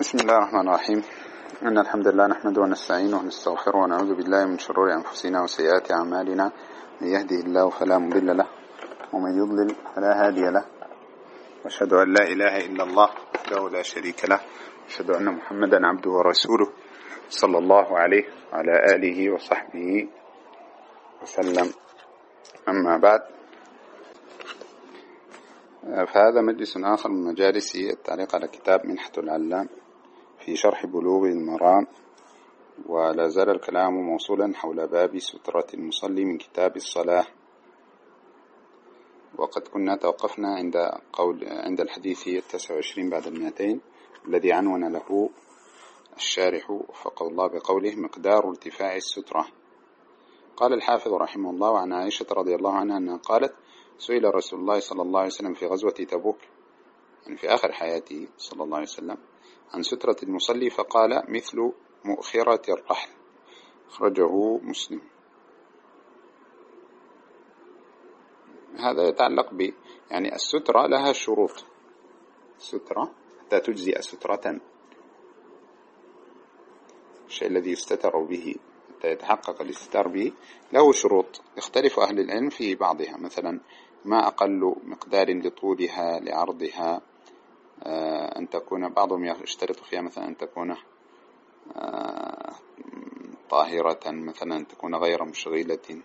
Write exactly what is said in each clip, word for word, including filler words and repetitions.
بسم الله الرحمن الرحيم. إن الحمد لله نحمده ونستعينه ونستغفره ونعوذ بالله من شرور أنفسنا وسيئات أعمالنا. من يهده الله فلا مضل له ومن يضلل فلا هادي له، وأشهد أن لا إله إلا الله وحده لا شريك له، وأشهد أن محمدا عبده ورسوله صلى الله عليه وعلى آله وصحبه وسلم. أما بعد، فهذا مجلس آخر من مجالس التعليق على كتاب منحة العلام في شرح بلوغ المرام، ولا زال الكلام موصولا حول باب سترة المصلي من كتاب الصلاة. وقد كنا توقفنا عند قول عند الحديث التاسع والعشرين بعد المئتين، الذي عنون له الشارح وفقه الله بقوله: مقدار ارتفاع السترة. قال الحافظ رحمه الله: عن عائشة رضي الله عنها أنها قالت: سئل رسول الله صلى الله عليه وسلم في غزوة تبوك، يعني في آخر حياته صلى الله عليه وسلم، عن سترة المصلي فقال: مثل مؤخرة الرحل. أخرجه مسلم. هذا يتعلق ب يعني السترة لها شروط. السترة حتى تجزئ سترة، الشيء الذي يستتر به حتى يتحقق الاستتار به له شروط، يختلف أهل العلم في بعضها. مثلا ما أقل مقدار لطولها لعرضها، أن تكون، بعضهم يشترط فيها مثلا أن تكون طاهرة، مثلا أن تكون غير مشغلة.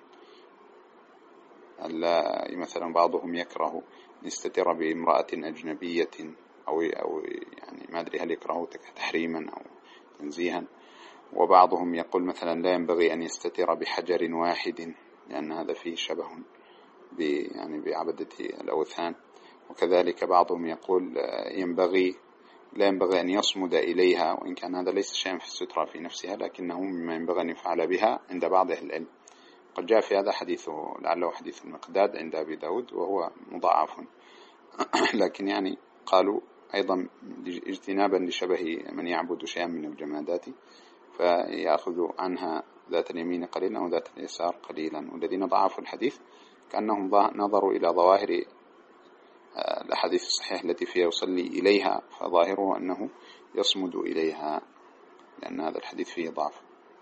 مثلا بعضهم يكره أن يستتر بامرأة أجنبية، أو أو يعني ما أدري هل يكره تحريما أو تنزيها. وبعضهم يقول مثلا لا ينبغي أن يستتر بحجر واحد، لأن هذا فيه شبه يعني بعبدة الأوثان. وكذلك بعضهم يقول ينبغي لا ينبغي أن يصمد إليها، وإن كان هذا ليس شيئا في السترة في نفسها، لكنه مما ينبغي أن يفعل بها عند بعض أهل العلم. قد جاء في هذا حديث لعله حديث المقداد عند أبي داود، وهو مضاعف، لكن يعني قالوا أيضا اجتنابا لشبه من يعبد شيئا من الجمادات، فيأخذ عنها ذات اليمين قليلا وذات اليسار قليلا. والذين ضعفوا الحديث كأنهم نظروا إلى ظواهر الأحاديث الصحيحة التي فيها يصلي إليها، فظاهره أنه يصمد إليها، لأن هذا الحديث فيه ضعف.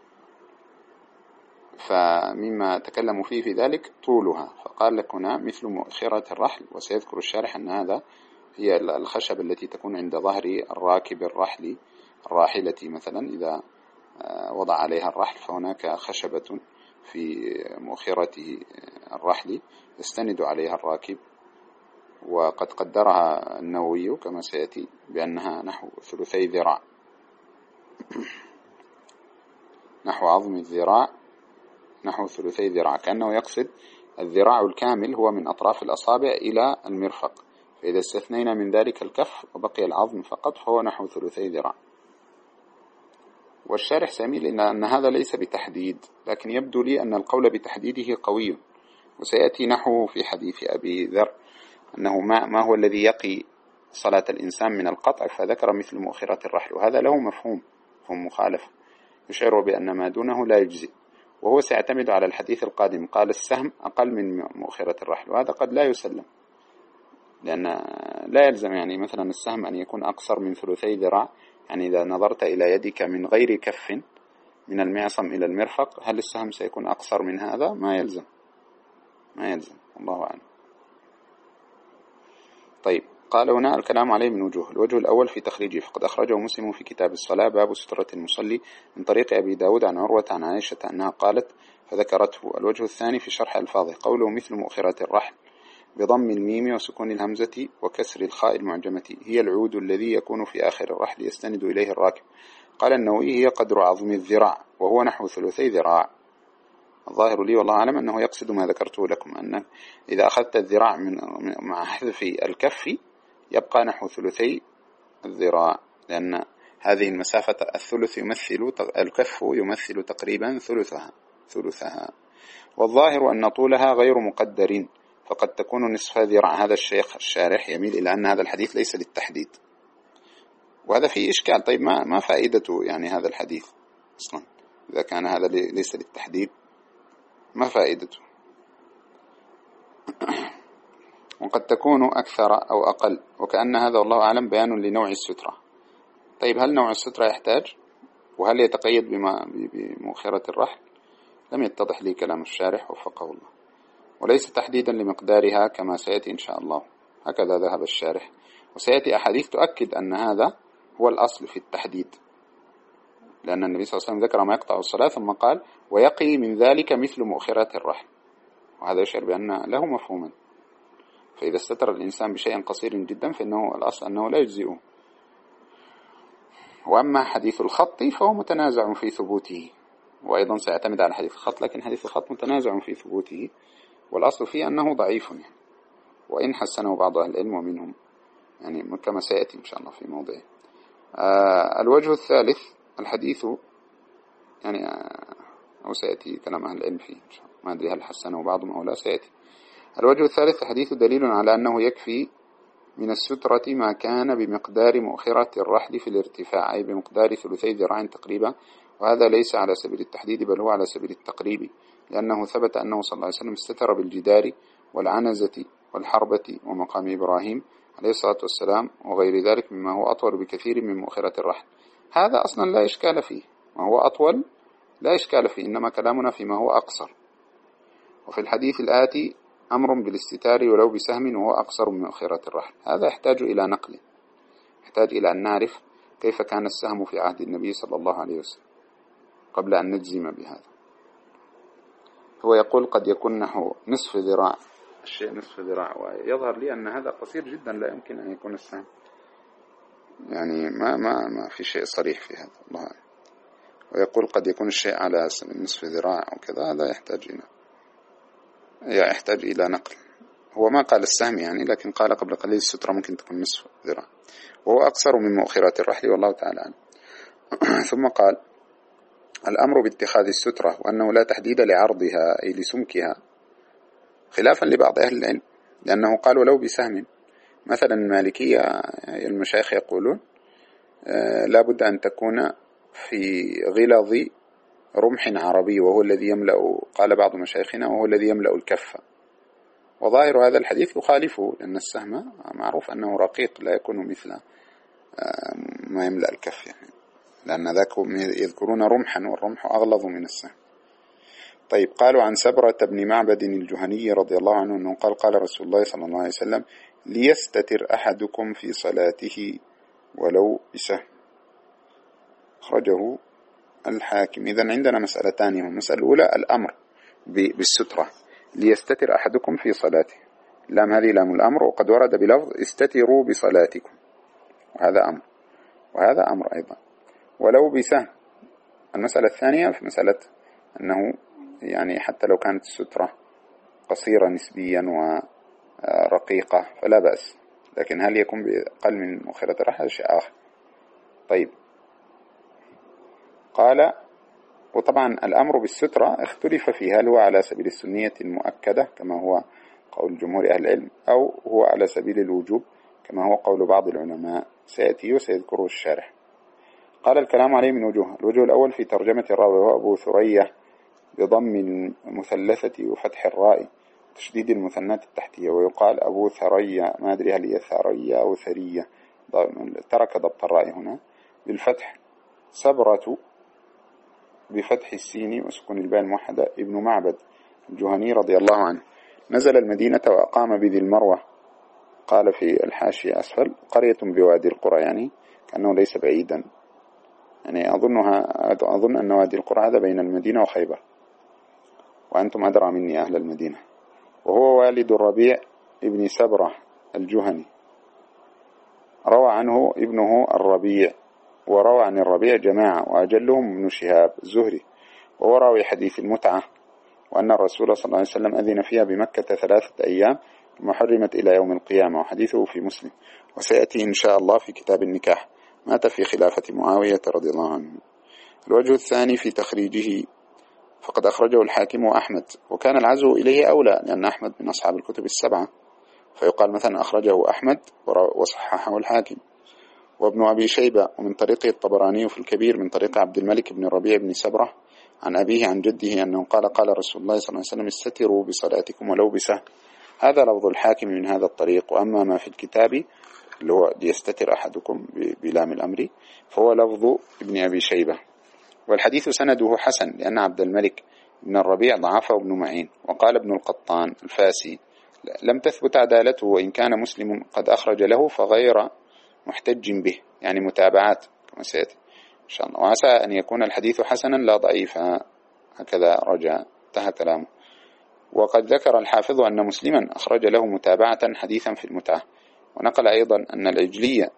فمما تكلموا فيه في ذلك طولها، فقال لك هنا مثل مؤخرة الرحل. وسيذكر الشارح أن هذا هي الخشب التي تكون عند ظهر الراكب الرحل الراحلة، مثلا إذا وضع عليها الرحل، فهناك خشبة في مؤخرة الرحل يستند عليها الراكب. وقد قدرها النووي كما سيأتي بأنها نحو ثلثي ذراع، نحو عظم الذراع، نحو ثلثي ذراع، كأنه يقصد الذراع الكامل هو من أطراف الأصابع إلى المرفق، فإذا استثنينا من ذلك الكف وبقي العظم فقط فهو نحو ثلثي ذراع. والشارح سيميل إن أن هذا ليس بتحديد، لكن يبدو لي أن القول بتحديده قوي، وسيأتي نحو في حديث أبي ذر أنه ما, ما هو الذي يقي صلاة الإنسان من القطع، فذكر مثل مؤخرة الرحل، وهذا له مفهوم مفهوم مخالف يشعر بأن ما دونه لا يجزي، وهو سيعتمد على الحديث القادم. قال السهم أقل من مؤخرة الرحل، وهذا قد لا يسلم، لأن لا يلزم يعني مثلا السهم أن يكون أقصر من ثلثي ذراع. يعني إذا نظرت إلى يدك من غير كف من المعصم إلى المرفق، هل السهم سيكون أقصر من هذا؟ ما يلزم ما يلزم الله أعلم. طيب، قال هنا الكلام عليه من وجوه. الوجه الأول في تخريجه، فقد أخرجه مسلم في كتاب الصلاة باب سترة المصلي من طريق أبي داود عن عروة عن عائشة أنها قالت فذكرته. الوجه الثاني في شرح ألفاظه، قوله مثل مؤخرة الرحل بضم الميم وسكون الهمزة وكسر الخاء المعجمة، هي العود الذي يكون في آخر الرحل يستند إليه الراكب. قال النووي هي قدر عظم الذراع، وهو نحو ثلثي ذراع. الظاهر لي والله أعلم أنه يقصد ما ذكرته لكم، أن إذا أخذت الذراع من مع حذف الكف يبقى نحو ثلثي الذراع، لأن هذه المسافة الثلث يمثل الكف يمثل تقريبا ثلثها ثلثها والظاهر أن طولها غير مقدر، فقد تكون نصف ذراع. هذا الشيخ الشارح يميل إلى أن هذا الحديث ليس للتحديد، وهذا فيه إشكال. طيب ما ما فائدته يعني هذا الحديث أصلا إذا كان هذا ليس للتحديد؟ ما فائدته؟ وقد تكون أكثر أو أقل، وكأن هذا والله أعلم بيان لنوع السترة. طيب هل نوع السترة يحتاج؟ وهل يتقيد بما بمؤخرة الرحل؟ لم يتضح لي كلام الشارح وفقه الله، وليس تحديدا لمقدارها كما سيأتي إن شاء الله، هكذا ذهب الشارح. وسيأتي أحاديث تؤكد أن هذا هو الأصل في التحديد، لأن النبي صلى الله عليه وسلم ذكر ما يقطع الصلاة ثم قال ويقي من ذلك مثل مؤخرات الرحل، وهذا يشعر بأن له مفهوما. فإذا استتر الإنسان بشيء قصير جدا فإنه الأصل أنه لا يجزئه. وأما حديث الخط فهو متنازع في ثبوته، وأيضا سيعتمد على حديث الخط، لكن حديث الخط متنازع في ثبوته، والأصل فيه أنه ضعيف يعني، وإن حسنه بعض أهل العلم ومنهم يعني كما سيأتي إن شاء الله في موضعه. آه الوجه الثالث الحديث يعني آه أو سيأتي كلام أهل العلم فيه إن شاء الله، ما أدري هل حسنه بعضهم أو لا، سيأتي. الوجه الثالث الحديث دليل على أنه يكفي من السترة ما كان بمقدار مؤخرة الرحل في الارتفاع، أي بمقدار ثلثي ذراع تقريبا، وهذا ليس على سبيل التحديد بل هو على سبيل التقريب، لأنه ثبت أنه صلى الله عليه وسلم استتر بالجدار والعنزة والحربة ومقام إبراهيم عليه الصلاة والسلام وغير ذلك مما هو أطول بكثير من مؤخرة الرحل. هذا أصلا لا إشكال فيه، ما هو أطول لا إشكال فيه، إنما كلامنا فيما هو أقصر. وفي الحديث الآتي أمر بالاستتار ولو بسهم وهو أقصر من مؤخرة الرحل، هذا يحتاج إلى نقل، يحتاج إلى أن نعرف كيف كان السهم في عهد النبي صلى الله عليه وسلم قبل أن نجزم بهذا. هو يقول قد يكون نحو نصف ذراع، الشيء نصف ذراع، ويظهر لي أن هذا قصير جدا، لا يمكن أن يكون السهم، يعني ما ما ما في شيء صريح في هذا الله أعلم. ويقول قد يكون الشيء على نصف ذراع أو كذا، هذا يحتاج إلى يحتاج إلى نقل. هو ما قال السهم يعني، لكن قال قبل قليل السترة ممكن تكون نصف ذراع، وهو أقصر من مؤخرات الرحل والله تعالى عنه. ثم قال الأمر باتخاذ السترة وأنه لا تحديد لعرضها أي لسمكها، خلافا لبعض أهل العلم، لأنه قال ولو بسهم. مثلا المالكية المشايخ يقولون لا بد أن تكون في غلظ رمح عربي، وهو الذي يملأ، قال بعض مشايخنا وهو الذي يملأ الكفة، وظاهر هذا الحديث يخالفه، لأن السهم معروف أنه رقيق لا يكون مثل ما يملأ الكف يعني، لأن ذاك يذكرون رمحا والرمح أغلظ من السهم. طيب قالوا عن سبرة بن معبد الجهني رضي الله عنه أنه قال قال رسول الله صلى الله عليه وسلم ليستتر أحدكم في صلاته ولو بسهم، أخرجه الحاكم. إذن عندنا مسألتان، المسألة الأولى الأمر بالسترة، ليستتر أحدكم في صلاته، لام هذه لام الأمر، وقد ورد بلفظ استتروا بصلاتكم، وهذا أمر وهذا أمر أيضا. ولو بسهم المسألة الثانية في مسألة أنه يعني حتى لو كانت السترة قصيرة نسبيا ورقيقة فلا بأس، لكن هل يكون بأقل من مؤخرة الرحل شيء آخر. طيب قال وطبعا الأمر بالسترة اختلف فيه، هل هو على سبيل السنية المؤكدة كما هو قول جمهور أهل العلم، أو هو على سبيل الوجوب كما هو قول بعض العلماء، سيأتي وسيذكره الشارح. قال الكلام عليه من وجوه. الوجه الأول في ترجمة الراوي هو أبو ثريا بضم المثلثة وفتح الراء تشديد المثنات التحتية، ويقال أبو ثريا، ما أدري هل هي ثريا أو ثريا، ترك ضبط الراء هنا بالفتح. سبرة بفتح السين وسكون الباء الموحدة ابن معبد الجهني رضي الله عنه، نزل المدينة وأقام بذي المروة، قال في الحاشية أسفل قرية بوادي القرى، يعني كأنه ليس بعيدا، يعني أظنها أظن أن وادي القرى هذا بين المدينة وخيبر، وأنتم أدرى مني أهل المدينة. وهو والد الربيع ابن سبرة الجهني، روى عنه ابنه الربيع، وروى عن الربيع جماعة وأجلهم ابن شهاب الزهري، وهو راوي حديث المتعة، وأن الرسول صلى الله عليه وسلم أذن فيها بمكة ثلاثة أيام ثم حرمت إلى يوم القيامة، وحديثه في مسلم، وسيأتي إن شاء الله في كتاب النكاح. مات في خلافة معاوية رضي الله عنه. الوجه الثاني في تخريجه فقد أخرجه الحاكم وأحمد، وكان العزو إليه أولى لأن أحمد من أصحاب الكتب السبعة، فيقال مثلا أخرجه أحمد وصححه الحاكم وابن أبي شيبة، ومن طريق الطبراني في الكبير من طريق عبد الملك بن الربيع بن سبرة عن أبيه عن جده أنه قال قال رسول الله صلى الله عليه وسلم استتروا بصلاتكم ولو بسهم. هذا لفظ الحاكم من هذا الطريق. وأما ما في الكتاب اللي هو ليستتر أحدكم بلام الأمر، فهو لفظ ابن أبي شيبة. والحديث سنده حسن لأن عبد الملك بن الربيع ضعفه ابن معين. وقال ابن القطان الفاسي لم تثبت عدالته وإن كان مسلم قد أخرج له فغير محتج به، يعني متابعات كما سيأتي إن شاء الله. وعسى أن يكون الحديث حسنا لا ضعيفا، هكذا رجع انتهى كلامه. وقد ذكر الحافظ أن مسلما أخرج له متابعة حديثا في المتعة. ونقل أيضا أن العجلية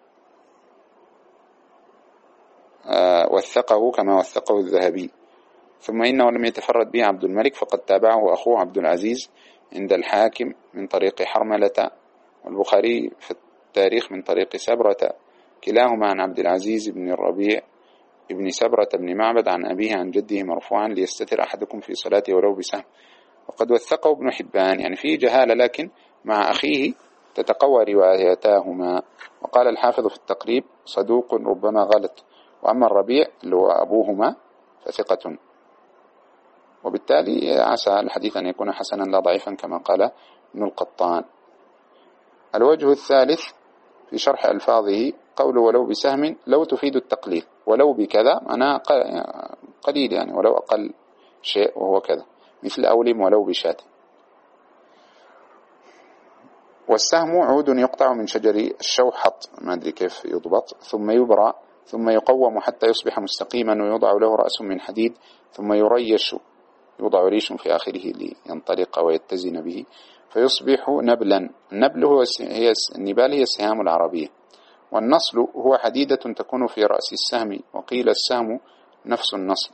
وثقه كما وثقه الذهبي. ثم إنه لم يتفرد به عبد الملك فقد تابعه أخوه عبد العزيز عند الحاكم من طريق حرملة، والبخاري في التاريخ من طريق سبرة، كلاهما عن عبد العزيز بن الربيع ابن سبرة بن معبد عن أبيه عن جده مرفوعا ليستتر أحدكم في صلاته ولو بسهم. وقد وثقه ابن حبان، يعني فيه جهالة لكن مع أخيه تتقوى روايتاهما. وقال الحافظ في التقريب صدوق ربما غلط، وأما الربيع اللي هو أبوهما فثقة. وبالتالي عسى الحديث أن يكون حسنا لا ضعيفا كما قال ابن القطان. الوجه الثالث في شرح ألفاظه قول ولو بسهم لو تفيد التقليل، ولو بكذا معناه قليل يعني ولو أقل شيء وهو كذا، مثل أولم ولو بشاة. والسهم عود يقطع من شجر الشوحط، ما أدري كيف يضبط، ثم يبرى ثم يقوم حتى يصبح مستقيما ويوضع له رأس من حديد ثم يريش، يوضع ريش في آخره لينطلق ويتزن به فيصبح نبلا. النبل هو هي النبال هي السهام العربية. والنصل هو حديدة تكون في رأس السهم، وقيل السهم نفس النصل.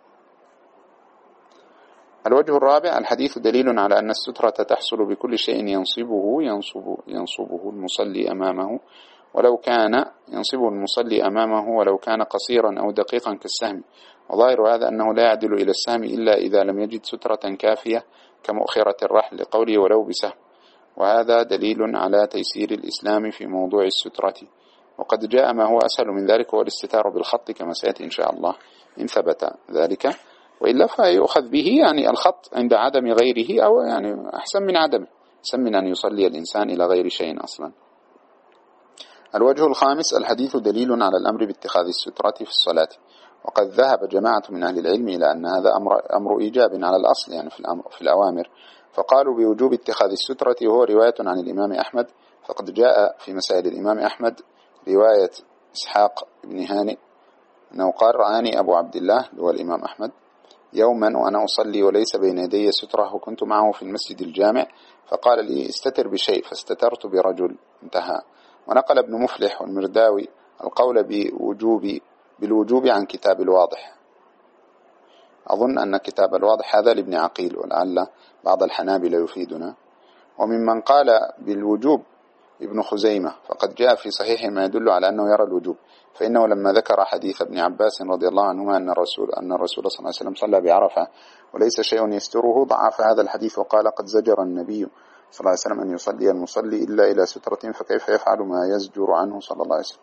الوجه الرابع الحديث دليل على أن السترة تحصل بكل شيء ينصبه ينصب ينصبه المصلي أمامه ولو كان ينصبه المصلي أمامه ولو كان قصيرا أو دقيقا كالسهم. وظاهر هذا أنه لا يعدل إلى السهم إلا إذا لم يجد سترة كافية كمؤخرة الرحل لقوله ولو بسهم. وهذا دليل على تيسير الإسلام في موضوع السترة. وقد جاء ما هو أسهل من ذلك هو الاستتار بالخط كما سيأتي إن شاء الله إن ثبت ذلك، وإلا فيؤخذ به يعني الخط عند عدم غيره، أو يعني أحسن من عدم، أحسن من أن يصلي الإنسان إلى غير شيء أصلا. الوجه الخامس الحديث دليل على الأمر باتخاذ السترة في الصلاة. وقد ذهب جماعة من أهل العلم إلى أن هذا أمر, أمر إيجاب على الأصل يعني في, الأمر في الأوامر، فقالوا بوجوب اتخاذ السترة، وهو رواية عن الإمام أحمد. فقد جاء في مسائل الإمام أحمد رواية إسحاق بن هانئ أنه قال رآني أبو عبد الله هو الإمام أحمد يوما وأنا أصلي وليس بين يدي سترة وكنت معه في المسجد الجامع فقال لي استتر بشيء فاستترت برجل، انتهى. ونقل ابن مفلح والمرداوي القول بوجوب بالوجوب عن كتاب الواضح. أظن أن كتاب الواضح هذا لابن عقيل، ولعل بعض الحنابلة يفيدنا. وممن قال بالوجوب ابن خزيمة، فقد جاء في صحيح ما يدل على أنه يرى الوجوب، فإنه لما ذكر حديث ابن عباس رضي الله عنهما أن الرسول أن الرسول صلى الله عليه وسلم صلى بعرفة وليس شيء يستره ضعف هذا الحديث وقال قد زجر النبي صلى الله عليه وسلم أن يصلي المصلي إلا إلى سترة، فكيف يفعل ما يزجر عنه صلى الله عليه وسلم.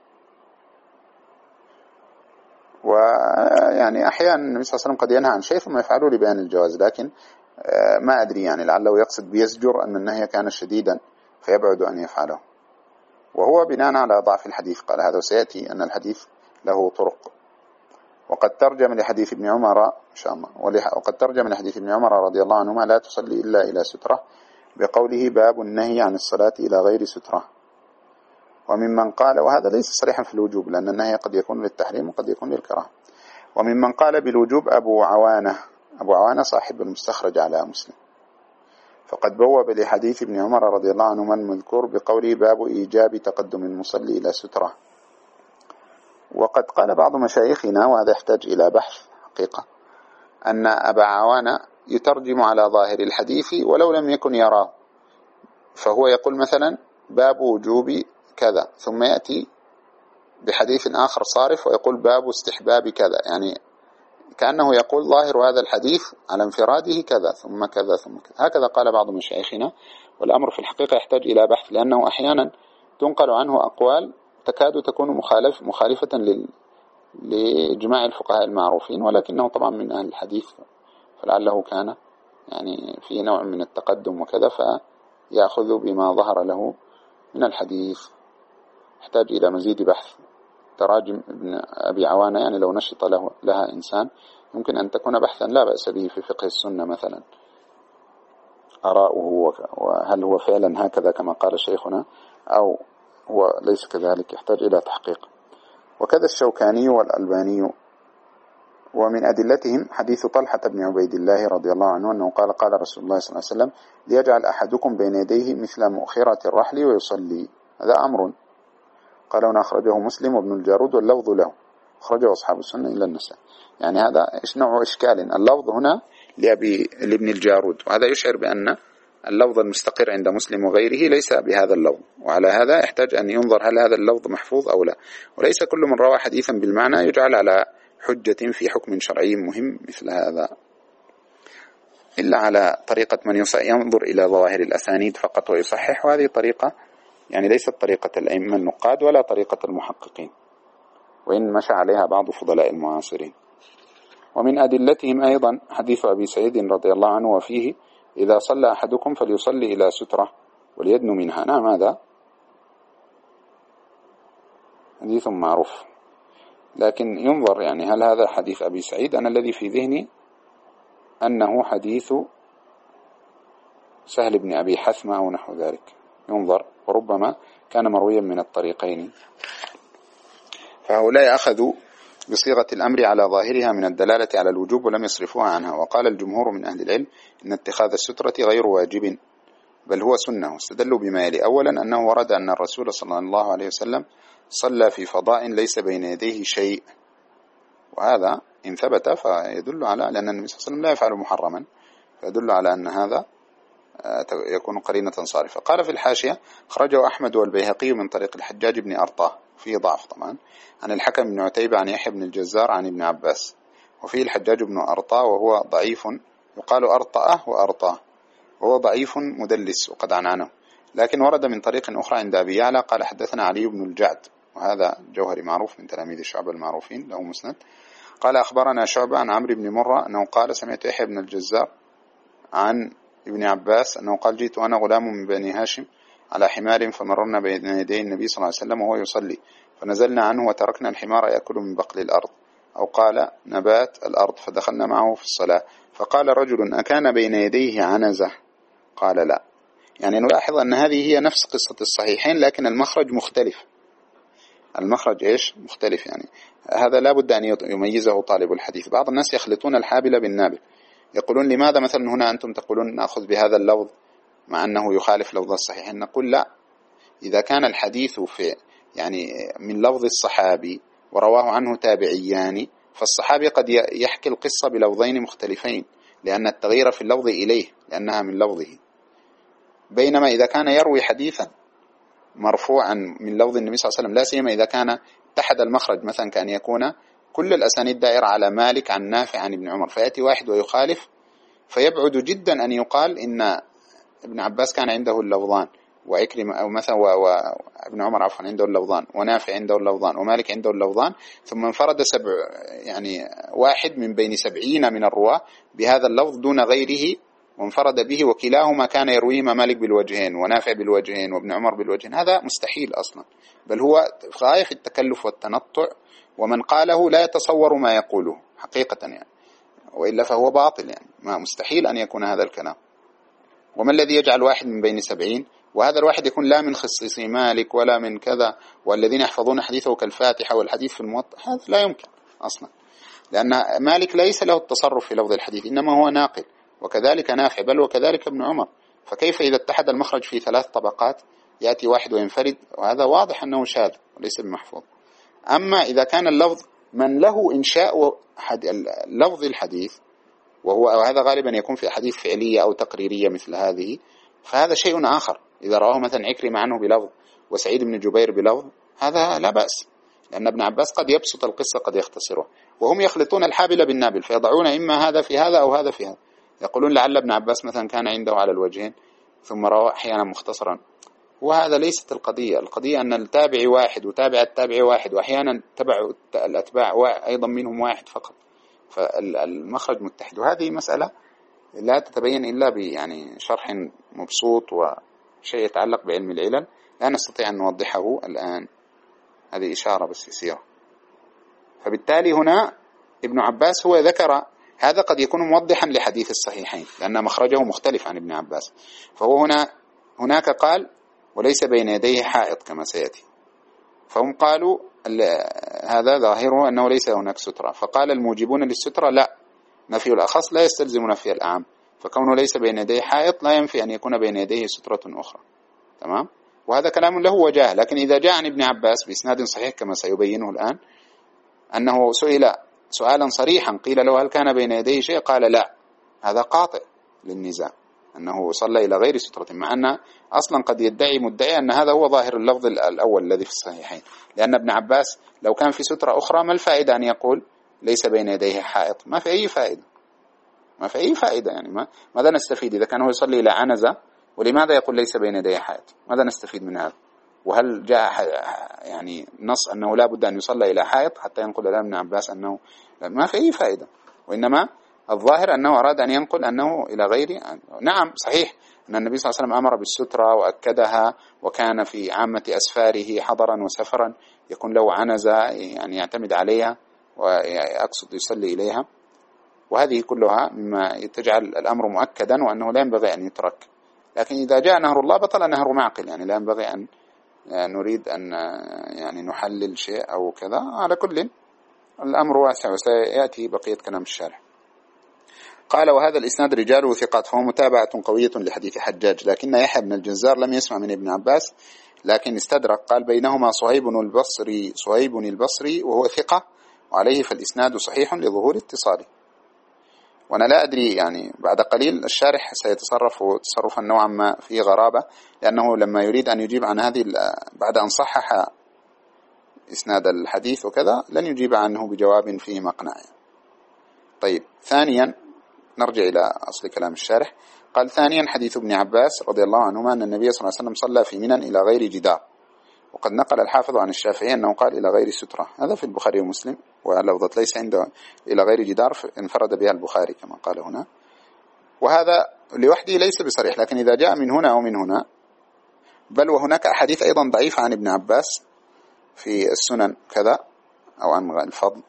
ويعني أحيانا النبي صلى الله عليه وسلم قد ينهى عن شيء ثم يفعله لبيان الجواز، لكن ما أدري يعني لعله يقصد بيزجر أن النهي كان شديدا فيبعد أن يفعله، وهو بناء على ضعف الحديث قال هذا، وسيأتي أن الحديث له طرق. وقد ترجم لحديث ابن عمر إن شاء الله، وقد ترجم لحديث ابن عمر رضي الله عنهما لا تصلي إلا إلى سترة بقوله باب النهي عن الصلاة إلى غير سترة. وممن قال، وهذا ليس صريحا في الوجوب لأن النهي قد يكون للتحريم وقد يكون للكراهة، وممن قال بالوجوب أبو عوانة أبو عوانة صاحب المستخرج على مسلم، فقد بوب لحديث ابن عمر رضي الله عنهما المذكور بقوله باب إيجاب تقدم المصلي إلى سترة. وقد قال بعض مشايخنا، وهذا يحتاج إلى بحث حقيقة، أن أبا عوانة يترجم على ظاهر الحديث ولو لم يكن يراه، فهو يقول مثلا باب وجوب كذا ثم يأتي بحديث آخر صارف ويقول باب استحباب كذا، يعني كأنه يقول ظاهر هذا الحديث على انفراده كذا ثم كذا ثم كذا. هكذا قال بعض مشايخنا، والأمر في الحقيقة يحتاج إلى بحث، لأنه أحيانا تنقل عنه أقوال تكاد تكون مخالف مخالفة لإجماع الفقهاء المعروفين، ولكنه طبعا من أهل الحديث فلعله كان يعني في نوع من التقدم وكذا، فيأخذ بما ظهر له من الحديث. يحتاج إلى مزيد بحث. تراجم ابن أبي عوانة يعني لو نشط له لها إنسان يمكن أن تكون بحثا لا بأس به في فقه السنة مثلا، آراؤه وهل هو فعلا هكذا كما قال شيخنا أو هو ليس كذلك، يحتاج إلى تحقيق. وكذا الشوكاني والألباني. ومن أدلتهم حديث طلحة بن عبيد الله رضي الله عنه أنه قال قال رسول الله صلى الله عليه وسلم ليجعل أحدكم بين يديه مثل مؤخرة الرحل ويصلي. هذا أمر قال هنا أخرجه مسلم وابن الجارود واللفظ له، أخرجه أصحاب السنة إلا النساء. يعني هذا إيش نوع إشكال؟ اللفظ هنا لأبي لابن الجارود، وهذا يشعر بأن اللفظ المستقر عند مسلم وغيره ليس بهذا اللفظ، وعلى هذا يحتاج أن ينظر هل هذا اللفظ محفوظ أو لا. وليس كل من روى حديثا بالمعنى يجعل على حجة في حكم شرعي مهم مثل هذا، إلا على طريقة من ينظر إلى ظواهر الأسانيد فقط ويصحح، وهذه طريقة يعني ليست طريقة الأئمة النقاد ولا طريقة المحققين، وإن مشى عليها بعض فضلاء المعاصرين. ومن أدلتهم أيضا حديث أبي سعيد رضي الله عنه وفيه إذا صلى أحدكم فليصلي إلى سترة وليدن منها. نعم هذا حديث معروف، لكن ينظر يعني هل هذا حديث أبي سعيد؟ أنا الذي في ذهني أنه حديث سهل بن أبي حثمة أو نحو ذلك، ينظر، وربما كان مرويا من الطريقين. فهؤلاء أخذوا بصيغة الأمر على ظاهرها من الدلالة على الوجوب ولم يصرفوها عنها. وقال الجمهور من أهل العلم إن اتخاذ السترة غير واجب بل هو سنة، واستدلوا بما يلي. أولا أنه ورد أن الرسول صلى الله عليه وسلم صلى في فضاء ليس بين يديه شيء، وهذا إن ثبت فيدل على لأن النبي صلى الله عليه وسلم لا يفعل محرما، فيدل على أن هذا يكون قرينة صارفة. قال في الحاشية خرجه أحمد والبيهقي من طريق الحجاج بن أرطاه، فيه ضعف طبعا، عن الحكم بن عتيبة عن يحيى بن الجزار عن ابن عباس، وفيه الحجاج بن أرطاه وهو ضعيف، يقال أرطأه وأرطاه، وهو ضعيف مدلس وقد عنعنه. لكن ورد من طريق أخرى عند أبي يعلى قال حدثنا علي بن الجعد، وهذا جوهري معروف من تلاميذ شعبة المعروفين له مسند، قال أخبرنا شعبة عن عمرو بن مرة أنه قال سمعت يحيى بن الجزار عن ابن عباس أنه قال جئت أنا غلام من بني هاشم على حمار فمررنا بين يدي النبي صلى الله عليه وسلم وهو يصلي فنزلنا عنه وتركنا الحمار يأكل من بقل الأرض أو قال نبات الأرض فدخلنا معه في الصلاة فقال رجل أكان بين يديه عنزة؟ قال لا. يعني نلاحظ أن هذه هي نفس قصة الصحيحين لكن المخرج مختلف، المخرج إيش مختلف. يعني هذا لا بد أن يميزه طالب الحديث. بعض الناس يخلطون الحابل بالنابل، يقولون لماذا مثلا هنا أنتم تقولون نأخذ بهذا اللفظ مع أنه يخالف لفظ الصحيحين؟ نقول لا، إذا كان الحديث في يعني من لفظ الصحابي ورواه عنه تابعيان فالصحابي قد يحكي القصة بلفظين مختلفين لأن التغيير في اللفظ إليه لأنها من لفظه، بينما إذا كان يروي حديثا مرفوعا من لفظ النبي صلى الله عليه وسلم لا سيما إذا كان اتحد المخرج، مثلا كان يكون كل الأسانيد دائرة على مالك عن نافع عن ابن عمر فيأتي واحد ويخالف، فيبعد جدا أن يقال إن ابن عباس كان عنده اللفظان وعكرمة أو مثلا وابن عمر عفوا عنده اللفظان ونافع عنده اللفظان ومالك عنده اللفظان، ثم انفرد سبع يعني واحد من بين سبعين من الرواة بهذا اللفظ دون غيره وانفرد به وكلاهما كان يرويهما مالك بالوجهين ونافع بالوجهين وابن عمر بالوجهين. هذا مستحيل أصلا، بل هو غاية في التكلف والتنطع، ومن قاله لا يتصور ما يقوله حقيقة يعني، وإلا فهو باطل يعني، ما مستحيل أن يكون هذا الكلام. وما الذي يجعل واحد من بين سبعين وهذا الواحد يكون لا من خصيصي مالك ولا من كذا والذين يحفظون حديثه كالفاتحة والحديث في الموطأ؟ هذا لا يمكن أصلا، لأن مالك ليس له التصرف في لفظ الحديث إنما هو ناقل، وكذلك نافع بل وكذلك ابن عمر. فكيف إذا اتحد المخرج في ثلاث طبقات يأتي واحد وينفرد؟ وهذا واضح أنه شاذ وليس بمحفوظ. أما إذا كان اللفظ من له إنشاء لفظ الحديث وهو هذا غالبا يكون في أحاديث فعلية أو تقريرية مثل هذه، فهذا شيء آخر. إذا رأاه مثلا عكرمة عنه بلفظ وسعيد بن جبير بلفظ هذا لا بأس، لأن ابن عباس قد يبسط القصة قد يختصرها، وهم يخلطون الحابل بالنابل فيضعون إما هذا في هذا أو هذا في هذا. يقولون لعل ابن عباس مثلا كان عنده على الوجهين ثم روى أحيانا مختصرا، وهذا ليست القضية. القضية أن التابع واحد وتابع التابع واحد وأحيانا تبع الأتباع أيضا منهم واحد فقط، فالمخرج متحد. وهذه مسألة لا تتبين إلا يعني شرح مبسوط وشيء يتعلق بعلم العلل لا نستطيع أن نوضحه الآن. هذه إشارة بس يسيرة. فبالتالي هنا ابن عباس هو ذكر هذا، قد يكون موضحا لحديث الصحيحين لأن مخرجه مختلف عن ابن عباس. فهو هنا هناك قال وليس بين يديه حائط كما سيأتي، فهم قالوا هذا ظاهره أنه ليس هناك سترة، فقال الموجبون للسترة لا، نفي الأخص لا يستلزم نفي الأعم، فكونه ليس بين يديه حائط لا ينفي أن يكون بين يديه سترة أخرى. تمام. وهذا كلام له وجاه. لكن إذا جاء عن ابن عباس بإسناد صحيح كما سيبينه الآن أنه سئل سؤالا صريحا قيل له هل كان بين يديه شيء قال لا، هذا قاطع للنزاع أنه صلى إلى غير سترة، مع أن أصلا قد يدعي مدعي أن هذا هو ظاهر اللفظ الأول الذي في الصحيحين، لأن ابن عباس لو كان في سترة أخرى ما الفائدة أن يقول ليس بين يديه حائط؟ ما في أي فائدة، ما في أي فائدة. يعني ما ماذا نستفيد إذا كان هو يصلي إلى عنزة ولماذا يقول ليس بين يديه حائط؟ ماذا نستفيد من هذا؟ وهل جاء يعني نص أنه لا بد أن يصلى إلى حائط حتى ينقل إلى ابن عباس أنه ما في أي فائدة؟ وإنما الظاهر أنه أراد أن ينقل أنه إلى غير. نعم صحيح أن النبي صلى الله عليه وسلم أمر بالسترة وأكدها، وكان في عامة أسفاره حضرا وسفرا يكون له عنزة يعني يعتمد عليها ويقصد يصلي إليها، وهذه كلها مما تجعل الأمر مؤكدا وأنه لا ينبغي أن يترك. لكن إذا جاء نهر الله بطل نهر معقل، يعني لا ينبغي أن نريد أن يعني نحلل شيء أو كذا. على كل الأمر واسع وسيأتي بقية كلام الشارح. قال وهذا الإسناد رجاله ثقات، فهو متابعة قوية لحديث حجاج، لكن يحيى بن الجزار لم يسمع من ابن عباس لكن استدرك. قال بينهما صهيب البصري صهيب البصري وهو ثقة وعليه فالإسناد صحيح لظهور اتصاله. وأنا لا أدري يعني بعد قليل الشارح سيتصرف تصرفا نوعا ما فيه غرابة، لأنه لما يريد أن يجيب عن هذه بعد أن صحح إسناد الحديث وكذا لن يجيب عنه بجواب فيه مقنع. طيب ثانيا نرجع إلى أصل كلام الشارح. قال ثانيا حديث ابن عباس رضي الله عنهما أن النبي صلى الله عليه وسلم صلى في منى إلى غير جدار، وقد نقل الحافظ عن الشافعي أنه قال إلى غير سترة، هذا في البخاري ومسلم، ولفظة ليس عنده إلى غير جدار انفرد بها البخاري كما قال هنا، وهذا لوحده ليس بصريح. لكن إذا جاء من هنا أو من هنا، بل وهناك أحاديث أيضا ضعيفة عن ابن عباس في السنن كذا أو عن الفضل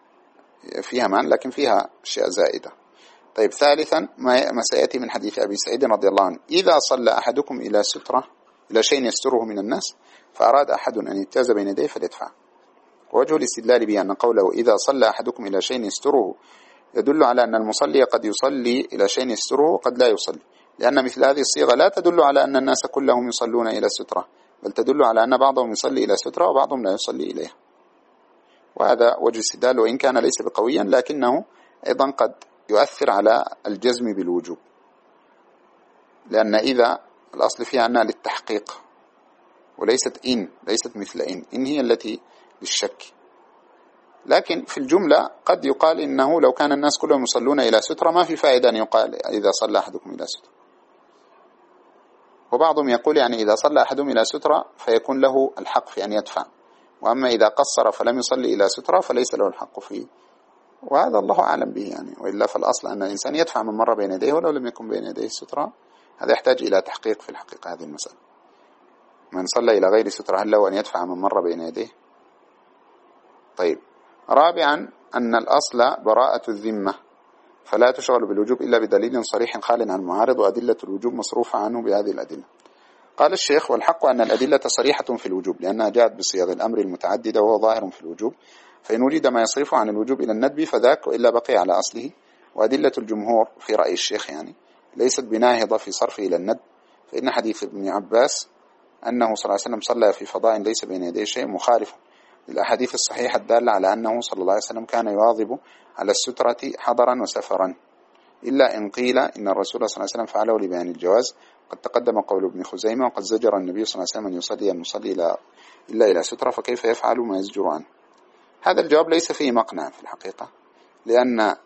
فيها مان لكن فيها أشياء زائدة. طيب ثالثا ما سيأتي من حديث أبي سعيد رضي الله عنه إذا صلى أحدكم إلى سترة إلى شيء يستره من الناس فأراد أحد أن يجتاز بين يديه فليدفع. ووجه الاستدلال بأن قوله إذا صلى أحدكم إلى شيء يستره يدل على أن المصلي قد يصلي إلى شيء يستره وقد لا يصلي، لأن مثل هذه الصيغة لا تدل على أن الناس كلهم يصلون إلى السترة، بل تدل على أن بعضهم يصلي إلى سترة وبعضهم لا يصلي إليها. وهذا وجه الاستدلال وإن كان ليس بقويا لكنه أيضا قد يؤثر على الجزم بالوجوب، لأن إذا الأصل فيها أنها للتحقيق وليست إن، ليست مثل إن، إن هي التي للشك. لكن في الجملة قد يقال إنه لو كان الناس كلهم يصلون إلى سترة ما في فائدة أن يقال إذا صلى أحدكم إلى سترة. وبعضهم يقول يعني إذا صلى أحدهم إلى سترة فيكون له الحق في أن يدفع، وأما إذا قصر فلم يصلي إلى سترة فليس له الحق فيه، وهذا الله أعلم به يعني. وإلا فالأصل أن الإنسان يدفع من مر بين يديه ولو لم يكن بين يديه سترة. هذا يحتاج إلى تحقيق في الحقيقة هذه المسألة. من صلى إلى غير سترة هل له أن يدفع من مر بين يديه؟ طيب رابعا أن الأصل براءة الذمة، فلا تشغل بالوجوب إلا بدليل صريح خال عن المعارض، وأدلة الوجوب مصروفة عنه بهذه الأدلة. قال الشيخ والحق أن الأدلة صريحة في الوجوب لأنها جاءت بصيغ الأمر المتعددة وهو ظاهر في الوجوب، فإن وجد ما يصرف عن الوجوب إلى الندب فذاك، وإلا بقي على أصله. وأدلة الجمهور في رأي الشيخ يعني ليست بناهضة في صرفه إلى الندب، فإن حديث ابن عباس أنه صلى الله عليه وسلم صلى في فضاء ليس بين يديه شيء مخالف للأحاديث الصحيحة الدالة على أنه صلى الله عليه وسلم كان يواظب على السترة حضرا وسفرا، إلا إن قيل إن الرسول صلى الله عليه وسلم فعله لبيان الجواز. قد تقدم قول ابن خزيمة وقد زجر النبي صلى الله عليه وسلم أن يصلي المصلي إلى إلا إلى سترة، فكيف يفعل ما يزجر عنه؟ هذا الجواب ليس فيه مقنع في الحقيقة، لأن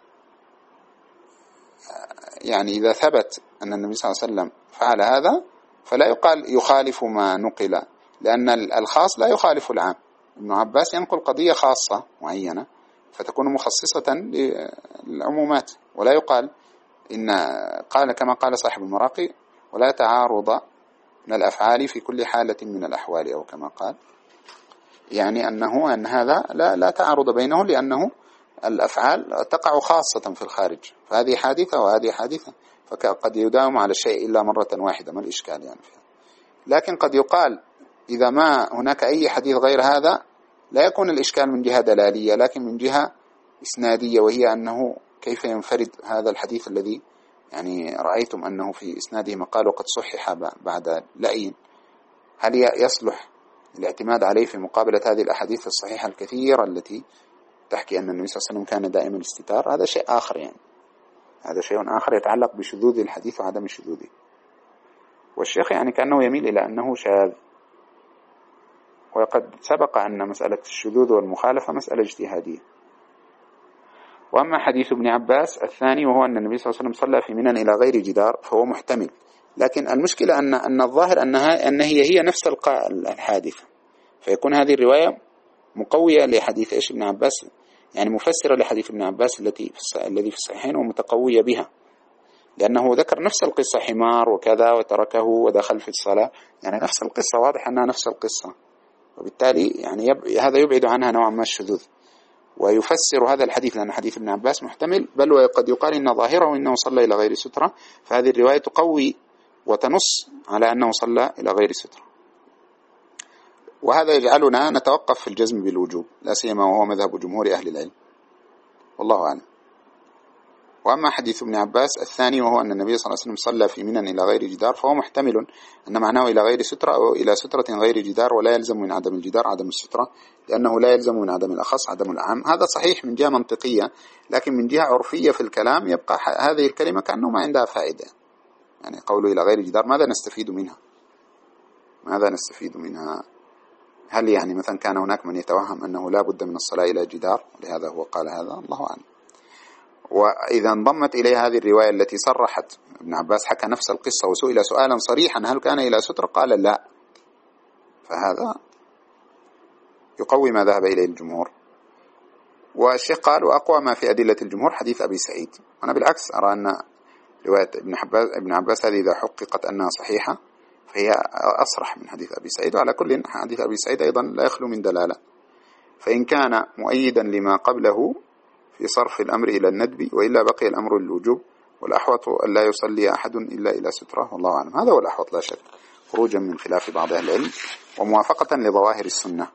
يعني إذا ثبت أن النبي صلى الله عليه وسلم فعل هذا فلا يقال يخالف ما نقل، لأن الخاص لا يخالف العام. ابن عباس ينقل قضية خاصة معينة فتكون مخصصة للعمومات، ولا يقال إن قال كما قال صاحب المراقي ولا تعارض من الأفعال في كل حالة من الأحوال أو كما قال. يعني أنه أن هذا لا, لا تعارض بينه، لأنه الأفعال تقع خاصة في الخارج، فهذه حادثة وهذه حادثة، فقد يداوم على الشيء إلا مرة واحدة، ما الإشكال يعني فيها. لكن قد يقال إذا ما هناك أي حديث غير هذا لا يكون الإشكال من جهة دلالية، لكن من جهة إسنادية، وهي أنه كيف ينفرد هذا الحديث الذي يعني رأيتم أنه في إسناده مقال وقد صحح بعد لأين، هل يصلح الاعتماد عليه في مقابلة هذه الأحاديث الصحيحة الكثيرة التي تحكي أن النبي صلى الله عليه وسلم كان دائما الاستتار؟ هذا شيء آخر، يعني هذا شيء آخر يتعلق بشذوذ الحديث وعدم شذوذه. والشيخ يعني كأنه يميل إلى أنه شاذ، وقد سبق أن مسألة الشذوذ والمخالفة مسألة اجتهادية. وأما حديث ابن عباس الثاني وهو أن النبي صلى الله عليه وسلم صلى في منى إلى غير جدار فهو محتمل، لكن المشكلة أن أن الظاهر أنها أن هي هي نفس الحادثة، فيكون هذه الرواية مقوية لحديث إيش ابن عباس، يعني مفسرة لحديث ابن عباس التي في الذي في الصحيحين ومتقوية بها، لأنه ذكر نفس القصة، حمار وكذا وتركه ودخل في الصلاة، يعني نفس القصة، واضح أنها نفس القصة، وبالتالي يعني يب... هذا يبعد عنها نوعا ما الشذوذ، ويفسر هذا الحديث لأن حديث ابن عباس محتمل، بل وقد يقال إن ظاهره إنه صلى إلى غير سترة، فهذه الرواية تقوي وتنص على أنه صلى إلى غير سترة، وهذا يجعلنا نتوقف في الجزم بالوجوب، لا سيما وهو مذهب جمهور أهل العلم، والله أعلم. وأما حديث ابن عباس الثاني وهو أن النبي صلى الله عليه وسلم صلى في منى إلى غير جدار فهو محتمل أن معناه إلى غير سترة أو إلى سترة غير جدار، ولا يلزم من عدم الجدار عدم السترة، لأنه لا يلزم من عدم الأخص عدم الأعم. هذا صحيح من جهة منطقية، لكن من جهة عرفية في الكلام يبقى هذه الكلمة كأنه ما عندها فائدة، يعني قوله إلى غير جدار ماذا نستفيد منها؟ ماذا نستفيد منها؟ هل يعني مثلا كان هناك من يتوهم أنه لا بد من الصلاة إلى جدار لهذا هو قال هذا؟ الله أعلم. وإذا انضمت إليه هذه الرواية التي صرحت ابن عباس حكى نفس القصة وسئل سؤالا صريحا هل كان إلى سترة قال لا، فهذا يقوي ما ذهب إليه الجمهور. والشيخ قال وأقوى ما في أدلة الجمهور حديث أبي سعيد، وأنا بالعكس أرى أن رواية ابن عباس, ابن عباس هذه إذا حققت أنها صحيحة فهي أصرح من حديث أبي سعيد، وعلى كل حديث أبي سعيد أيضا لا يخلو من دلالة، فإن كان مؤيدا لما قبله في صرف الأمر إلى الندب وإلا بقي الأمر للوجوب، والأحوط أن لا يصلي أحد إلا إلى سترة، والله أعلم. هذا هو الأحوط لا شك، خروجا من خلاف بعض أهل العلم وموافقة لظواهر السنة.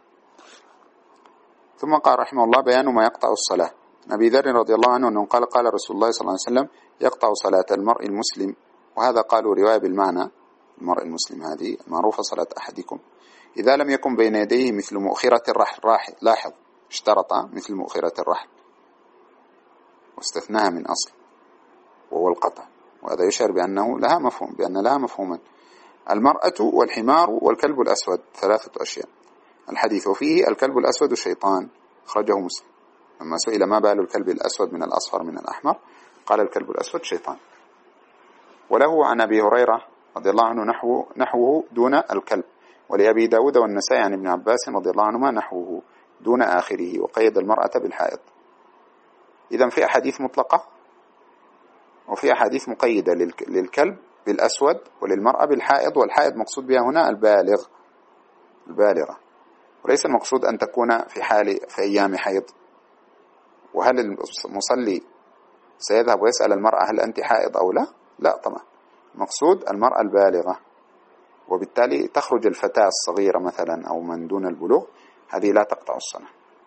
ثم قال رحمه الله بيان ما يقطع الصلاة. أبي ذر رضي الله عنه أنه قال قال رسول الله صلى الله عليه وسلم يقطع صلاة المرء المسلم، وهذا قالوا رواية بالمعنى المرء المسلم هذه معروفة صلاة أحدكم إذا لم يكن بين يديه مثل مؤخرة الرحل، راحل لاحظ اشترط مثل مؤخرة الرحل واستثناها من أصل وهو القطع، وهذا يشعر بأنه لها مفهوم بأن لها مفهوما. المرأة والحمار والكلب الأسود ثلاثة أشياء. الحديث فيه الكلب الأسود شيطان، أخرجه مسلم، لما سئل ما بال الكلب الأسود من الأصفر من الأحمر قال الكلب الأسود شيطان. وله عن أبي هريرة رضي الله عنه نحوه, نحوه دون الكلب، ولأبي داود والنسائي عن ابن عباس رضي الله عنهما نحوه دون آخره، وقيد المرأة بالحائض. إذن في أحاديث مطلقة وفي أحاديث مقيدة للكلب بالأسود وللمرأة بالحائض، والحائض مقصود بها هنا البالغ البالغة، وليس المقصود أن تكون في حال في أيام حيض. وهل المصلي سيذهب ويسأل المرأة هل أنت حائض أو لا؟ لا طبعا، المقصود المرأة البالغة، وبالتالي تخرج الفتاة الصغيرة مثلا أو من دون البلوغ، هذه لا تقطع الصلاة.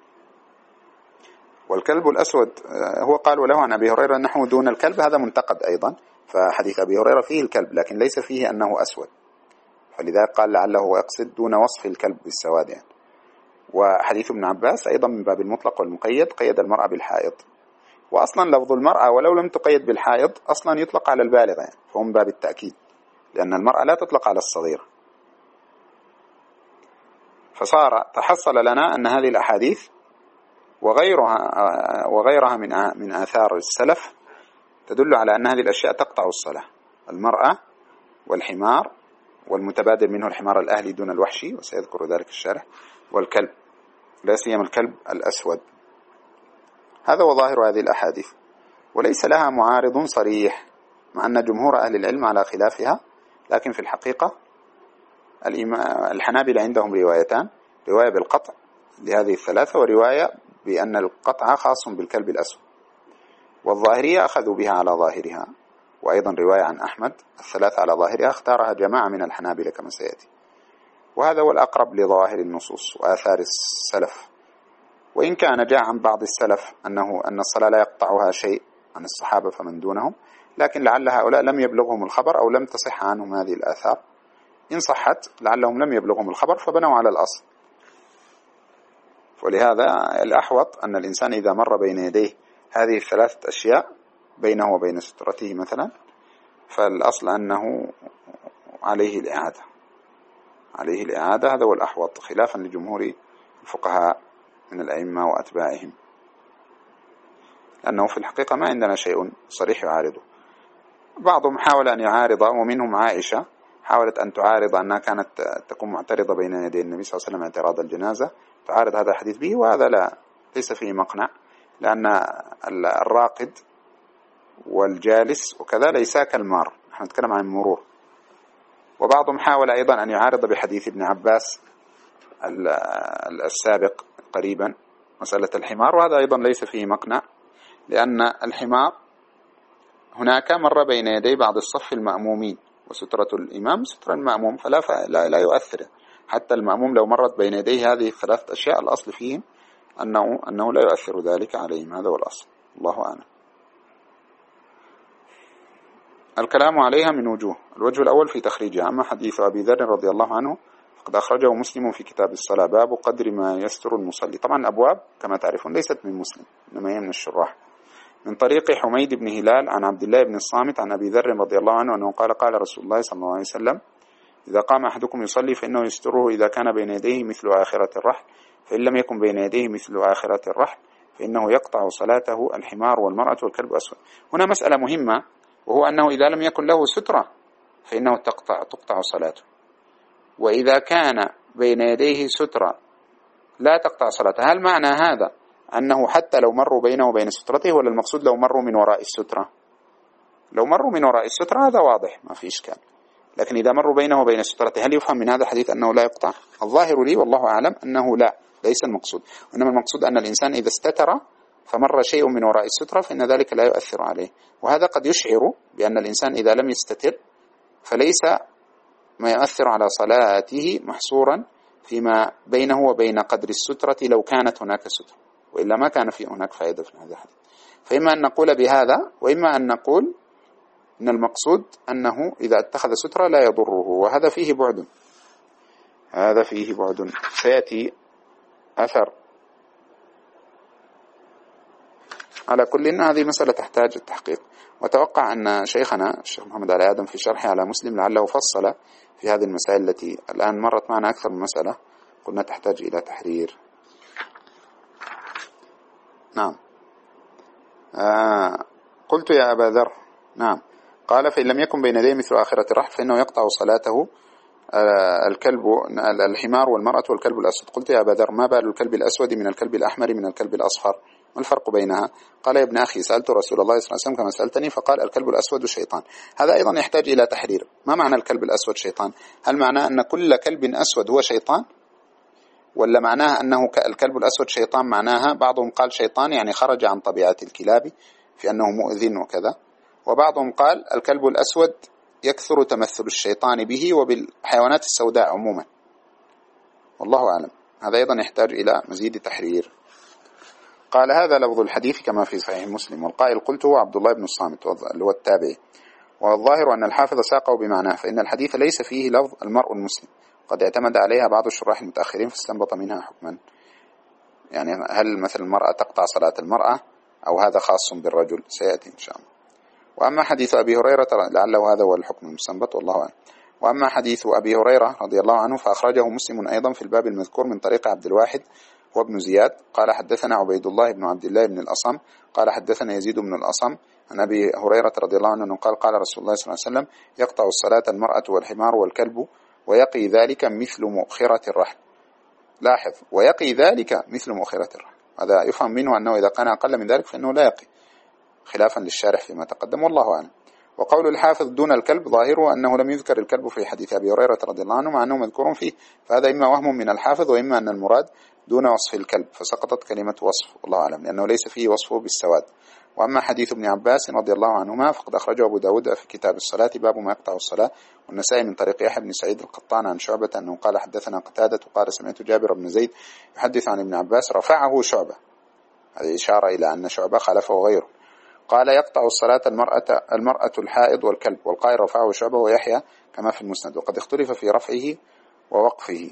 والكلب الأسود هو قال وله عن أبي هريرة نحو دون الكلب، هذا منتقد أيضا، فحديث أبي هريرة فيه الكلب لكن ليس فيه أنه أسود، فلذلك قال لعله يقصد دون وصف الكلب بالسواد يعني. وحديث ابن عباس أيضا من باب المطلق والمقيد قيد المرأة بالحائض، وأصلا لفظ المرأة ولو لم تقيد بالحائض أصلا يطلق على البالغة يعني، فهو من باب التأكيد، لأن المرأة لا تطلق على الصغيرة. فصار تحصل لنا أن هذه الأحاديث وغيرها وغيرها من من آثار السلف تدل على أن هذه الأشياء تقطع الصلاة، المرأة والحمار والمتبادل منه الحمار الأهلي دون الوحشي وسيذكر ذلك الشارح، والكلب لا سيما الكلب الأسود. هذا هو ظاهر هذه الأحاديث، وليس لها معارض صريح، مع أن جمهور أهل العلم على خلافها، لكن في الحقيقة الحنابلة عندهم روايتان، رواية بالقطع لهذه الثلاثة، ورواية بأن القطع خاص بالكلب الأسود. والظاهرية أخذوا بها على ظاهرها، وأيضا رواية عن أحمد الثلاثة على ظاهرها اختارها جماعة من الحنابلة كما سيأتي، وهذا هو الأقرب لظواهر النصوص وآثار السلف. وإن كان جاء عن بعض السلف أنه أن الصلاة لا يقطعها شيء عن الصحابة فمن دونهم، لكن لعل هؤلاء لم يبلغهم الخبر أو لم تصح عنهم هذه الآثار. إن صحت لعلهم لم يبلغهم الخبر فبنوا على الأصل. ولهذا الأحوط أن الإنسان إذا مر بين يديه هذه الثلاثة أشياء بينه وبين سترته مثلا، فالأصل أنه عليه الإعادة، عليه الإعادة، هذا هو الأحوط، خلافا لجمهور الفقهاء من الأئمة وأتباعهم، لأنه في الحقيقة ما عندنا شيء صريح يعارضه. بعضهم حاول أن يعارض، ومنهم عائشة حاولت أن تعارض أنها كانت تكون معترضة بين يدي النبي صلى الله عليه وسلم اعتراض الجنازة، تعارض هذا الحديث به، وهذا لا ليس فيه مقنع، لأن الراقد والجالس وكذا ليس كالمار، نحن نتكلم عن المرور. وبعضهم حاول أيضا أن يعارض بحديث ابن عباس السابق قريبا مسألة الحمار، وهذا أيضا ليس فيه مقنع، لأن الحمار هناك مر بين يدي بعض الصف المأمومين، وسترة الإمام سترة المأموم، فلا لا, لا يؤثر. حتى المأموم لو مرت بين يديه هذه الثلاثة أشياء الأصل فيهم أنه, أنه لا يؤثر ذلك عليهم، هذا هو الأصل، الله أعلم. الكلام عليها من وجوه. الوجه الأول في تخريجها. أما حديث أبي ذر رضي الله عنه فقد أخرجه مسلم في كتاب الصلاة باب قدر ما يستر المصلي. طبعا أبواب كما تعرفون ليست من مسلم، إنما هي من الشراح، من طريق حميد بن هلال عن عبد الله بن الصامت عن أبي ذر رضي الله عنه أنه قال قال رسول الله صلى الله عليه وسلم إذا قام أحدكم يصلي فإنه يستره إذا كان بين يديه مثل آخرة الرحل، فإن لم يكن بين يديه مثل آخرة الرحل فإنه يقطع صلاته الحمار والمرأة والكلب أسود. هنا مسألة مهمة، وهو أنه إذا لم يكن له سترة فإنه تقطع, تقطع صلاته، وإذا كان بين يديه سترة لا تقطع صلاته. هل معنى هذا أنه حتى لو مروا بينه وبين سترته، ولا المقصود لو مروا من وراء السترة؟ لو مروا من وراء السترة هذا واضح ما في إشكال، لكن إذا مروا بينه وبين سترته هل يفهم من هذا الحديث أنه لا يقطع؟ الظاهر لي والله أعلم أنه لا، ليس المقصود، وإنما المقصود أن الإنسان إذا استتر فمر شيء من وراء السترة فإن ذلك لا يؤثر عليه. وهذا قد يشعر بأن الإنسان إذا لم يستتر فليس ما يؤثر على صلاته محصورا فيما بينه وبين قدر السترة لو كانت هناك سترة، وإلا ما كان في هناك فائدة في هذا الحديث. فإما أن نقول بهذا، وإما أن نقول أن المقصود أنه إذا اتخذ سترة لا يضره، وهذا فيه بعد، هذا فيه بعد سيأتي أثر. على كل إن هذه مسألة تحتاج التحقيق، وتوقع أن شيخنا الشيخ محمد علي آدم في شرحه على مسلم لعله فصل في هذه المسائل التي الآن مرت معنا أكثر من مسألة قلنا تحتاج إلى تحرير. نعم. آه قلت يا أبا ذر. نعم. قال فإن لم يكن بين يديه مثل آخرة الرحل فإنه يقطع صلاته آه الكلب الحمار والمرأة والكلب الأسود. قلت يا أبا ذر ما بال الكلب الأسود من الكلب الأحمر من الكلب الأصفر، ما الفرق بينها؟ قال يا ابن أخي سألت رسول الله صلى الله عليه وسلم كما سألتني فقال الكلب الأسود شيطان. هذا أيضا يحتاج إلى تحرير. ما معنى الكلب الأسود شيطان؟ هل معناه أن كل كلب أسود هو شيطان، ولا معناها أنه الكلب الأسود شيطان معناها بعضهم قال شيطان يعني خرج عن طبيعة الكلاب في أنه مؤذن وكذا، وبعضهم قال الكلب الأسود يكثر تمثل الشيطان به وبالحيوانات السوداء عموما، والله أعلم. هذا أيضا يحتاج إلى مزيد تحرير. قال هذا لفظ الحديث كما في صحيح مسلم، والقائل قلت هو عبد الله بن الصامت اللي هو التابعي، والظاهر أن الحافظ ساقه بمعناه، فإن الحديث ليس فيه لفظ المرء المسلم، قد اعتمد عليها بعض الشراح المتأخرين فاستنبط منها حكما. يعني هل مثل المرأة تقطع صلاة المرأة أو هذا خاص بالرجل؟ سيأتي إن شاء الله. وأما حديث أبي هريرة لعله هذا هو الحكم المستنبط والله أعلم. وأما حديث أبي هريرة رضي الله عنه فأخرجه مسلم أيضا في الباب المذكور من طريق عبد الواحد وابن زياد قال حدثنا عبيد الله بن عبد الله بن الأصم قال حدثنا يزيد بن الأصم عن أبي هريرة رضي الله عنه قال قال رسول الله صلى الله عليه وسلم يقطع الصلاة المرأة والحمار والكلب ويقي ذلك مثل مؤخرة الرحل. لاحظ ويقي ذلك مثل مؤخرة الرحل، هذا يفهم منه أنه إذا كان أقل من ذلك فإنه لا يقي، خلافا للشارح فيما تقدم والله أعلم. وقول الحافظ دون الكلب ظاهره أنه لم يذكر الكلب في حديث أبي هريرة رضي الله عنه مع أنه مذكور فيه، فهذا إما وهم من الحافظ وإما أن المراد دون وصف الكلب، فسقطت كلمة وصف والله أعلم، لأنه ليس فيه وصفه بالسواد. وأما حديث ابن عباس رضي الله عنهما فقد أخرجه أبو داود في كتاب الصلاة باب ما يقطع الصلاة، والنسائي من طريق يحيى بن سعيد القطان عن شعبة أنه قال حدثنا قتادة وقال سمعت جابر بن زيد يحدث عن ابن عباس رفعه شعبة، هذه إشارة إلى أن شعبة خلفه غيره، قال يقطع الصلاة المرأة, المرأة الحائض والكلب، والقائل رفعه شعبة ويحيى كما في المسند، وقد اختلف في رفعه ووقفه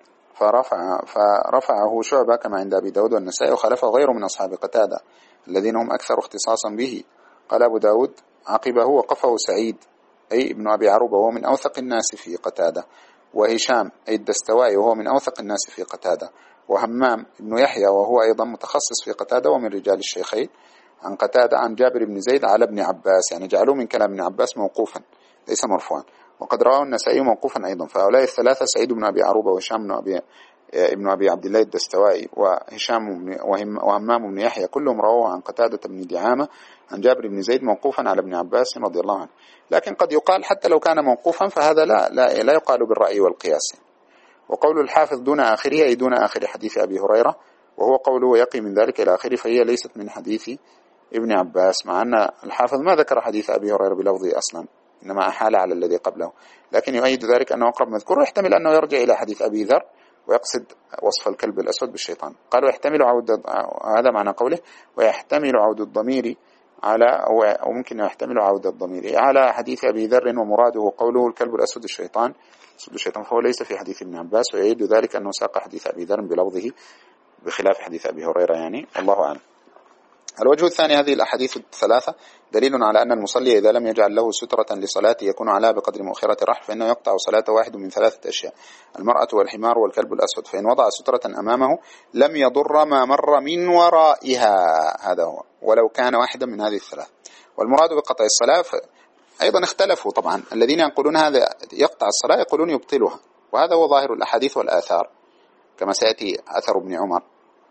فرفع فرفعه شعبة كما عند أبي داود والنسائي، وخلفه غيره من أصحاب قتادة الذين هم أكثر اختصاصا به. قال أبو داود عقبه وقفه سعيد أي ابن أبي عروبة وهو من أوثق الناس في قتادة، وهشام أي الدستوائي وهو من أوثق الناس في قتادة، وهمام ابن يحيى وهو أيضا متخصص في قتادة ومن رجال الشيخين عن قتادة عن جابر بن زيد على ابن عباس، يعني جعلوه من كلام ابن عباس موقوفا ليس مرفوعا، وقد رواه النسائي موقوفا أيضا. فهؤلاء الثلاثة سعيد بن أبي عروبة وهشام بن أبي ابن أبي عبد الله الدستوائي وهشام وهمام بن يحيى كلهم رواه عن قتادة بن دعامة عن جابر بن زيد موقوفا على ابن عباس رضي الله عنه. لكن قد يقال حتى لو كان موقوفا فهذا لا لا, لا يقال بالرأي والقياس. وقول الحافظ دون آخره أي دون آخر حديث أبي هريرة، وهو قوله يقي من ذلك إلى آخره، فهي ليست من حديث ابن عباس، مع أن الحافظ ما ذكر حديث أبي هريرة بلفظه أصلا، إنما أحال على الذي قبله، لكن يؤيد ذلك أنه أقرب مذكور، ويحتمل أنه يرجع إلى حديث أبي ذر ويقصد وصف الكلب الأسود بالشيطان. قالوا يحتمل عود، هذا معنى قوله ويحتمل عود الضمير على، أو ممكن يحتمل عود الضمير على حديث أبي ذر، ومراده قوله الكلب الأسود الشيطان أسود الشيطان، فهو ليس في حديث ابن عباس، ويؤيد ذلك أنه ساق حديث أبي ذر بلفظه بخلاف حديث أبي هريرة، يعني الله أعلم. الوجه الثاني، هذه الأحاديث الثلاثة دليل على أن المصلي إذا لم يجعل له سترة لصلاته يكون عليها بقدر مؤخرة الرحل فإنه يقطع صلاته واحد من ثلاثة أشياء: المرأة والحمار والكلب الأسود، فإن وضع سترة أمامه لم يضر ما مر من ورائها، هذا هو، ولو كان واحدا من هذه الثلاث. والمراد بقطع الصلاة أيضا اختلفوا طبعا، الذين يقولون هذا يقطع الصلاة يقولون يبطلها، وهذا هو ظاهر الأحاديث والآثار كما سيأتي أثر ابن عمر.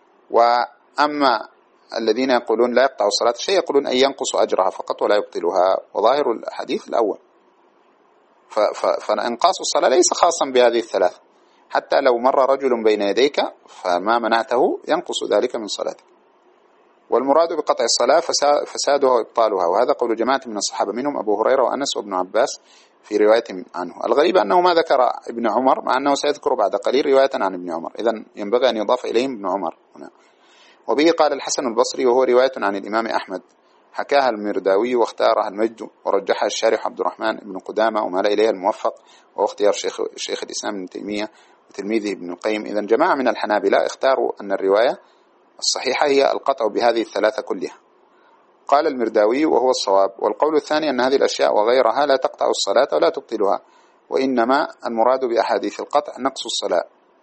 وأما الذين يقولون لا يقطع الصلاة شيء يقولون أن ينقص أجرها فقط ولا يبطلها، وظاهر الحديث الأول. فإنقاص الصلاة ليس خاصا بهذه الثلاث، حتى لو مر رجل بين يديك فما منعته ينقص ذلك من صلاتك. والمراد بقطع الصلاة فسادها وإبطالها، وهذا قول جماعة من الصحابة منهم أبو هريرة وأنس وابن عباس في رواية عنه. الغريب أنه ما ذكر ابن عمر، مع أنه سيذكر بعد قليل رواية عن ابن عمر، إذن ينبغي أن يضاف إليهم ابن عمر هنا. وبه قال الحسن البصري، وهو رواية عن الإمام أحمد، حكاها المرداوي واختارها المجد ورجحها الشارح عبد الرحمن بن قدامة ومال إليها الموفق، وهو اختيار شيخ, شيخ الإسلام ابن تيمية وتلميذه ابن القيم. إذن جماعة من الحنابلة اختاروا أن الرواية الصحيحة هي القطع بهذه الثلاثة كلها. قال المرداوي وهو الصواب، والقول الثاني أن هذه الأشياء وغيرها لا تقطع الصلاة ولا تبطلها، وإنما المراد بأحاديث القطع نقص الصلاة.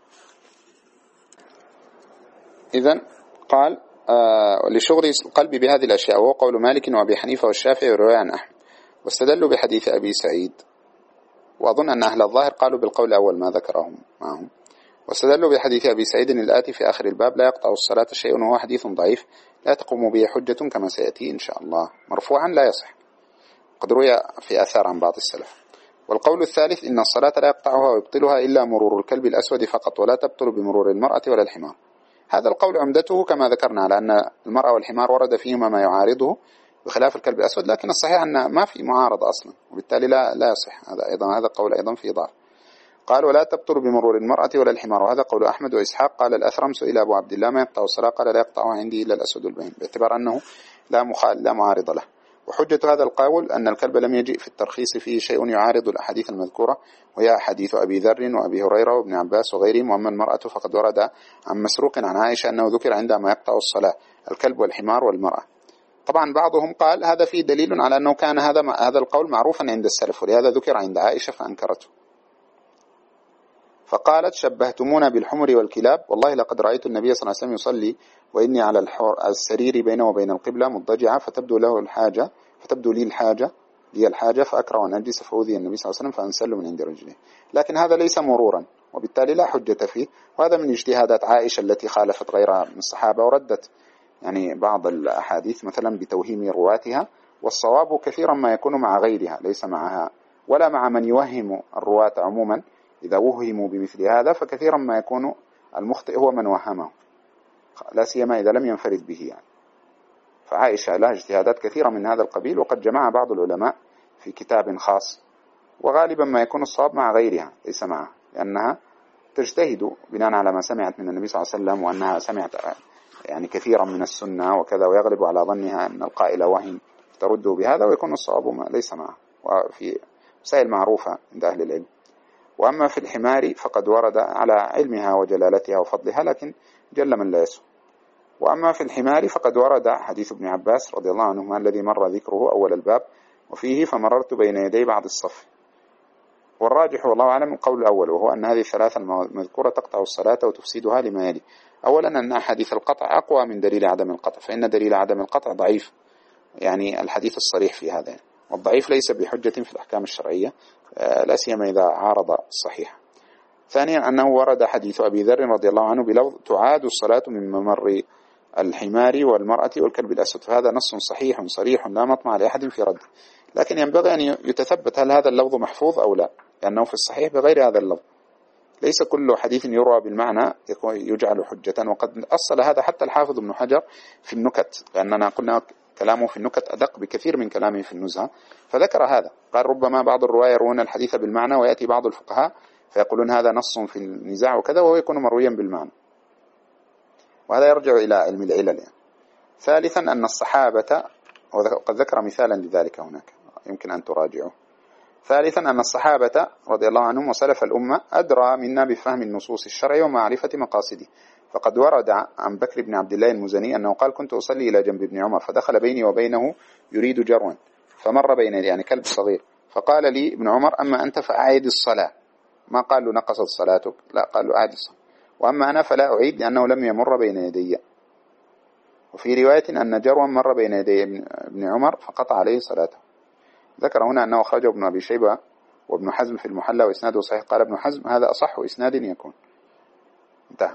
إذن قال آه لشغل القلب بهذه الأشياء، وهو قول مالك وأبي حنيفة والشافعي ورواية عن أحمد، واستدلوا بحديث أبي سعيد، وأظن أن أهل الظاهر قالوا بالقول الأول ما ذكرهم معهم، واستدلوا بحديث أبي سعيد الآتي في آخر الباب: لا يقطع الصلاة شيء، وهو حديث ضعيف لا تقوم به حجة كما سيأتي إن شاء الله، مرفوعا لا يصح، قد روي في آثار عن بعض السلف. والقول الثالث إن الصلاة لا يقطعها ويبطلها إلا مرور الكلب الأسود فقط، ولا تبطل بمرور المرأة ولا الحمار. هذا القول عمدته كما ذكرنا على أن المرأة والحمار ورد فيهما ما يعارضه بخلاف الكلب الأسود، لكن الصحيح أن ما في معارضة أصلا، وبالتالي لا لا يصح هذا أيضا، هذا القول أيضا في ضعف. قال ولا تبطل بمرور المرأة ولا الحمار، وهذا قول أحمد وإسحاق. قال الأثرم سئل أبو عبد الله ما يقطع الصلاة، قال لا يقطعها عندي إلا الأسود البين، باعتبار أنه لا مخال لا معارض له. وحجة هذا القول أن الكلب لم يجئ في الترخيص فيه شيء يعارض الأحاديث المذكورة، وهي حديث أبي ذر وأبي هريرة وابن عباس وغيرهم. وأما المرأة فقد ورد عن مسروق عن عائشة أنه ذكر عندما يقطع الصلاة الكلب والحمار والمرأة. طبعا بعضهم قال هذا فيه دليل على أنه كان هذا هذا القول معروفا عند السلف، ولهذا ذكر عند عائشة فأنكرته، فقالت شبهتمونا بالحمر والكلاب، والله لقد رأيت النبي صلى الله عليه وسلم يصلي وإني على السرير بينه وبين القبلة مضطجعة، فتبدو له الحاجة فتبدو لي الحاجة لي الحاجة فأكره أن أجلس فأوذي النبي صلى الله عليه وسلم فأنسل من عند رجله. لكن هذا ليس مرورا، وبالتالي لا حجة فيه، وهذا من اجتهادات عائشة التي خالفت غيرها من الصحابة، وردت يعني بعض الأحاديث مثلا بتوهيم رواتها، والصواب كثيرا ما يكون مع غيرها ليس معها، ولا مع من يوهم الرواة عموما. إذا وهموا بمثل هذا فكثيرا ما يكون المخطئ هو من وهمه، لا سيما إذا لم ينفرد به يعني. فعائشة لها اجتهادات كثيرة من هذا القبيل، وقد جمع بعض العلماء في كتاب خاص، وغالبا ما يكون الصواب مع غيرها ليس معها، لأنها تجتهد بناء على ما سمعت من النبي صلى الله عليه وسلم، وأنها سمعت يعني كثيرا من السنة وكذا، ويغلب على ظنها أن القائل وهم ترده بهذا، ويكون الصواب ليس معه، وفي مسائل معروفة عند أهل العلم. وأما في الحمار فقد ورد على علمها وجلالتها وفضلها، لكن جل من لا يسهو. وأما في الحمار فقد ورد حديث ابن عباس رضي الله عنهما الذي مر ذكره أول الباب، وفيه فمررت بين يدي بعض الصف. والراجح والله أعلم القول الأول، وهو أن هذه الثلاثة المذكورة تقطع الصلاة وتفسدها لما يلي. أولا أن أحاديث القطع أقوى من دليل عدم القطع، فإن دليل عدم القطع ضعيف، يعني الحديث الصريح في هذا، والضعيف ليس بحجة في الأحكام الشرعية، لا سيما إذا عارض الصحيح. ثانيا أنه ورد حديث أبي ذر رضي الله عنه بلفظ تعاد الصلاة من ممر الحمار والمرأة والكلب الأسود، فهذا نص صحيح صريح لا مطمع لأحد في رده، لكن ينبغي أن يتثبت هل هذا اللفظ محفوظ أو لا، لأنه في الصحيح بغير هذا اللفظ. ليس كل حديث يروى بالمعنى يجعل حجة، وقد أصل هذا حتى الحافظ ابن حجر في النكت، لأننا قلنا كلامه في النكت أدق بكثير من كلامه في النزهة، فذكر هذا، قال ربما بعض الرواية يروون الحديث بالمعنى، ويأتي بعض الفقهاء فيقولون هذا نص في النزاع وكذا، وهو يكون مرويا بالمعنى، وهذا يرجع إلى علم العلل يعني. ثالثا أن الصحابة، وقد ذكر مثالا لذلك هناك يمكن أن تراجعه. ثالثا أن الصحابة رضي الله عنهم وسلف الأمة أدرى منا بفهم النصوص الشرعية ومعرفة مقاصده، فقد ورد عن بكر بن عبد الله المزني أنه قال كنت أصلي إلى جنب ابن عمر فدخل بيني وبينه يريد جروا فمر بين يعني كلب صغير، فقال لي ابن عمر أما أنت فأعيد الصلاة، ما قال له نقصت صلاتك، لا قال له أعيد الصلاة، وأما أنا فلا أعيد لأنه لم يمر بين يدي. وفي رواية أن جروا مر بين يدي ابن عمر فقطع عليه صلاته. ذكر هنا أنه أخرجه ابن أبي شيبة وابن حزم في المحلى وإسناده صحيح، قال ابن حزم هذا أصح إسناد يكون. انتهى.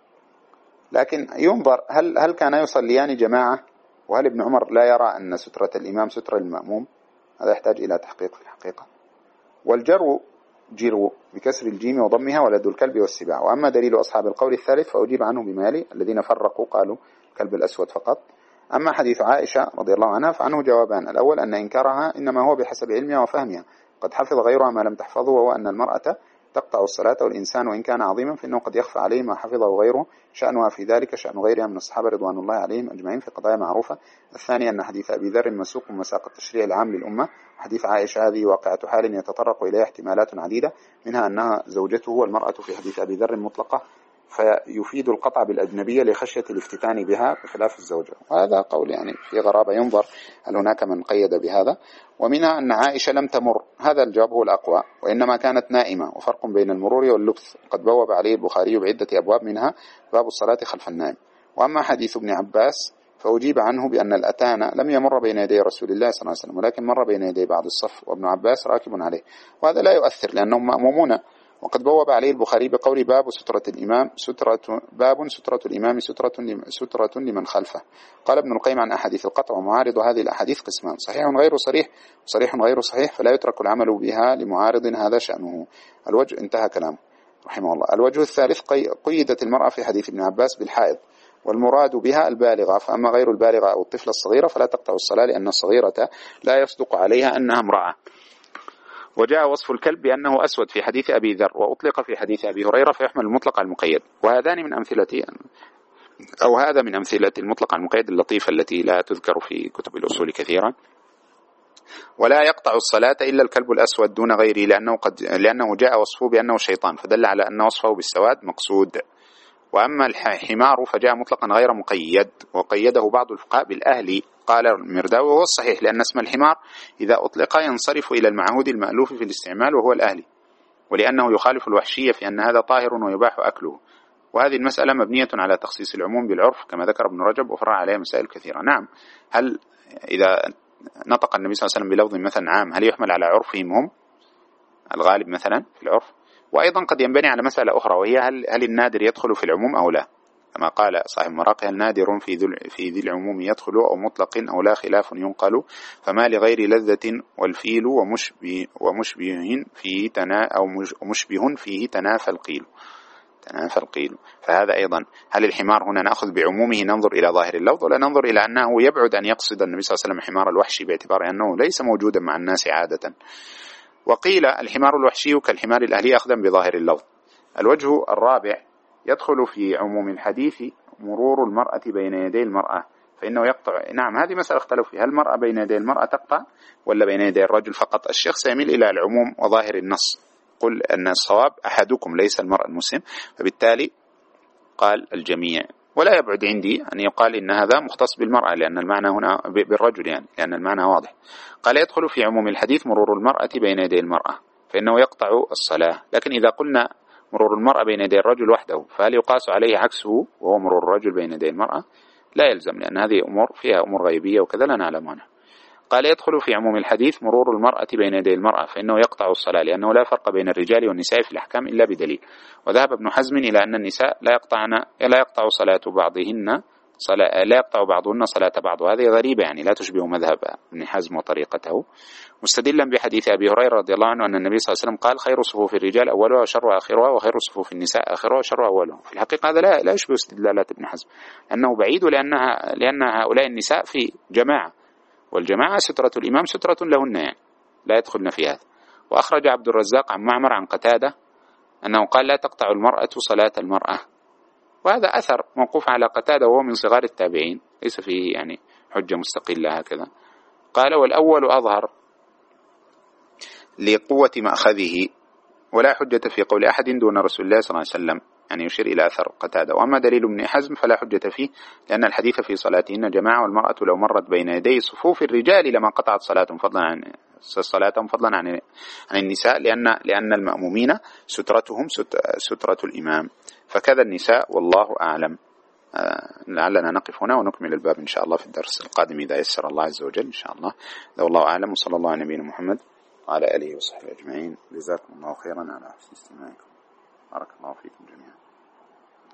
لكن ينظر هل هل كان يصليان جماعة، وهل ابن عمر لا يرى أن سترة الإمام سترة المأموم؟ هذا يحتاج إلى تحقيق في الحقيقة. والجرو جرو بكسر الجيم وضمها ولد الكلب والسباع. وأما دليل أصحاب القول الثالث فأجيب عنه بما يلي: الذين فرقوا قالوا الكلب الأسود فقط. أما حديث عائشة رضي الله عنها فعنه جوابان: الأول أن إنكارها إنما هو بحسب علمها وفهمها، قد حفظ غيرها ما لم تحفظه، وهو أن المرأة تقطع الصلاة، والإنسان وإن كان عظيما فإنه قد يخفى عليه ما حفظه غيره، شأنها في ذلك شأن غيرها من الصحابة رضوان الله عليهم أجمعين في قضايا معروفة. الثاني أن حديث أبي ذر مسوق مساق التشريع العام للأمة، حديث عائشة هذه واقعة حال يتطرق إليها احتمالات عديدة، منها أنها زوجته والمرأة في حديث أبي ذر مطلقة، فيفيد القطع بالأجنبية لخشية الافتتان بها بخلاف الزوجة. وهذا قول يعني في غرابة، ينظر هل هناك من قيد بهذا. ومنها أن عائشة لم تمر، هذا الجواب هو الأقوى، وإنما كانت نائمة، وفرق بين المرور واللبث، قد بوب عليه البخاري بعدة أبواب منها باب الصلاة خلف النائم. وأما حديث ابن عباس فأجيب عنه بأن الأتان لم يمر بين يدي رسول الله صلى الله عليه وسلم، ولكن مر بين يدي بعض الصف، وابن عباس راكب عليه، وهذا لا يؤثر لأنهم مأمومون. وقد بوب عليه البخاري بقول باب سترة الإمام سترة باب سترة الإمام سترة سترة لمن خلفه. قال ابن القيم عن أحاديث القطع ومعارض هذه الأحاديث قسمان: صحيح غير صريح، وصريح غير صحيح، فلا يترك العمل بها لمعارض هذا شأنه. الوجه انتهى كلامه رحمه الله. الوجه الثالث: قيدت المرأة في حديث ابن عباس بالحائض، والمراد بها البالغة، فأما غير البالغة أو الطفلة الصغيرة فلا تقطع الصلاة، لأن الصغيرة لا يصدق عليها أنها امرأة. وجاء وصف الكلب بأنه أسود في حديث أبي ذر، وأطلق في حديث أبي هريرة، فيحمل المطلق على المقيد. وهذان من أمثلة أو هذا من أمثلة المطلق على المقيد اللطيفة التي لا تذكر في كتب الأصول كثيرا. ولا يقطع الصلاة إلا الكلب الأسود دون غيره، لأنه قد لأنه جاء وصفه بأنه شيطان، فدل على أن وصفه بالسواد مقصود. وأما الحمار فجاء مطلقا غير مقيد، وقيده بعض الفقهاء بالأهلي، قال المرداوي وهو الصحيح، لأن اسم الحمار إذا أطلق ينصرف إلى المعهود المألوف في الاستعمال وهو الأهلي، ولأنه يخالف الوحشية في أن هذا طاهر ويباح أكله. وهذه المسألة مبنية على تخصيص العموم بالعرف كما ذكر ابن رجب، وفرع عليها مسائل كثيرة. نعم، هل إذا نطق النبي صلى الله عليه وسلم بلفظ مثلا عام هل يحمل على عرفهم هم الغالب مثلا في العرف؟ وأيضا قد ينبني على مسألة أخرى، وهي هل, هل النادر يدخل في العموم أو لا؟ كما قال صاحب مراقي: النادر في ذي في ذي العموم يدخل أو مطلق أو لا خلاف ينقل، فما لغير لذة والفيل ومشبه ومشبه فيه تنا أو مشبه فيه تنافى القيل تنافى القيل. فهذا أيضا، هل الحمار هنا نأخذ بعمومه ننظر إلى ظاهر اللفظ، ولا ننظر إلى أنه يبعد أن يقصد النبي صلى الله عليه وسلم حمار الوحشي باعتبار أنه ليس موجودا مع الناس عادة؟ وقيل الحمار الوحشي كالحمار الأهلي أخذا بظاهر اللفظ. الوجه الرابع يدخل في عموم الحديث مرور المرأة بين يدي المرأة، فإنه يقطع. نعم، هذه مسألة اختلف فيها، هل المرأة بين يدي المرأة تقطع ولا بين يدي الرجل فقط؟ الشيخ سيميل إلى العموم وظاهر النص، قل أن الصواب أحدكم ليس المرأة المسلم، فبالتالي قال الجميع. ولا يبعد عندي أن يقال إن هذا مختص بالمرأة، لأن المعنى هنا بالرجل يعني، لأن المعنى واضح. قال يدخل في عموم الحديث مرور المرأة بين يدي المرأة، فإنه يقطع الصلاة. لكن إذا قلنا مرور المرأة بين يدي الرجل وحده، فهل يقاس عليه عكسه وهو مرور الرجل بين يدي المرأة؟ لا يلزم، لأن هذه أمور فيها أمور غيبية وكذا لا نعلمها. قال يدخل في عموم الحديث مرور المرأة بين يدي المرأة، فإنه يقطع الصلاة، لأنه لا فرق بين الرجال والنساء في الأحكام إلا بدليل. وذهب ابن حزم إلى أن النساء لا يقطعن لا يقطع صلاة بعضهن صلاة لا يقطع بعضهن صلاة بعض، وهذه غريبة يعني لا تشبه مذهب ابن حزم وطريقته، مستدلا بحديث أبي هريرة رضي الله عنه أن النبي صلى الله عليه وسلم قال: خير صفوف الرجال أولها وشر آخرها، وخير صفوف النساء آخرها وشر أولها. في الحقيقة هذا لا لا يشبه استدلالات ابن حزم، لأنه بعيد، لأنها لأن هؤلاء النساء في جماعة، والجماعة سترة الإمام سترة لهن، يعني لا يدخلن في هذا. وأخرج عبد الرزاق عن معمر عن قتادة أنه قال: لا تقطع المرأة صلاة المرأة، وهذا أثر موقوف على قتادة وهو من صغار التابعين، ليس فيه يعني حجة مستقلة هكذا. قال: والأول أظهر لقوة مأخذه، ولا حجة في قول أحد دون رسول الله صلى الله عليه وسلم، يعني يشير إلى أثر قتادة. وأما دليل ابن حزم فلا حجة فيه، لأن الحديث في صلاتهن جماعة، والمرأة لو مرت بين يدي صفوف الرجال لما قطعت صلاتهم فضلا عن صلاتهم فضلا عن عن النساء، لأن لأن المأمومين سترتهم سترة الإمام، فكذا النساء، والله أعلم. لعلنا نقف هنا ونكمل الباب إن شاء الله في الدرس القادم إذا يسر الله عز وجل إن شاء الله. والله أعلم، وصلى الله على نبينا محمد وعلى آله وصحبه أجمعين. جزاكم الله خيرا على حسن استماعكم، بارك الله فيكم جميعا.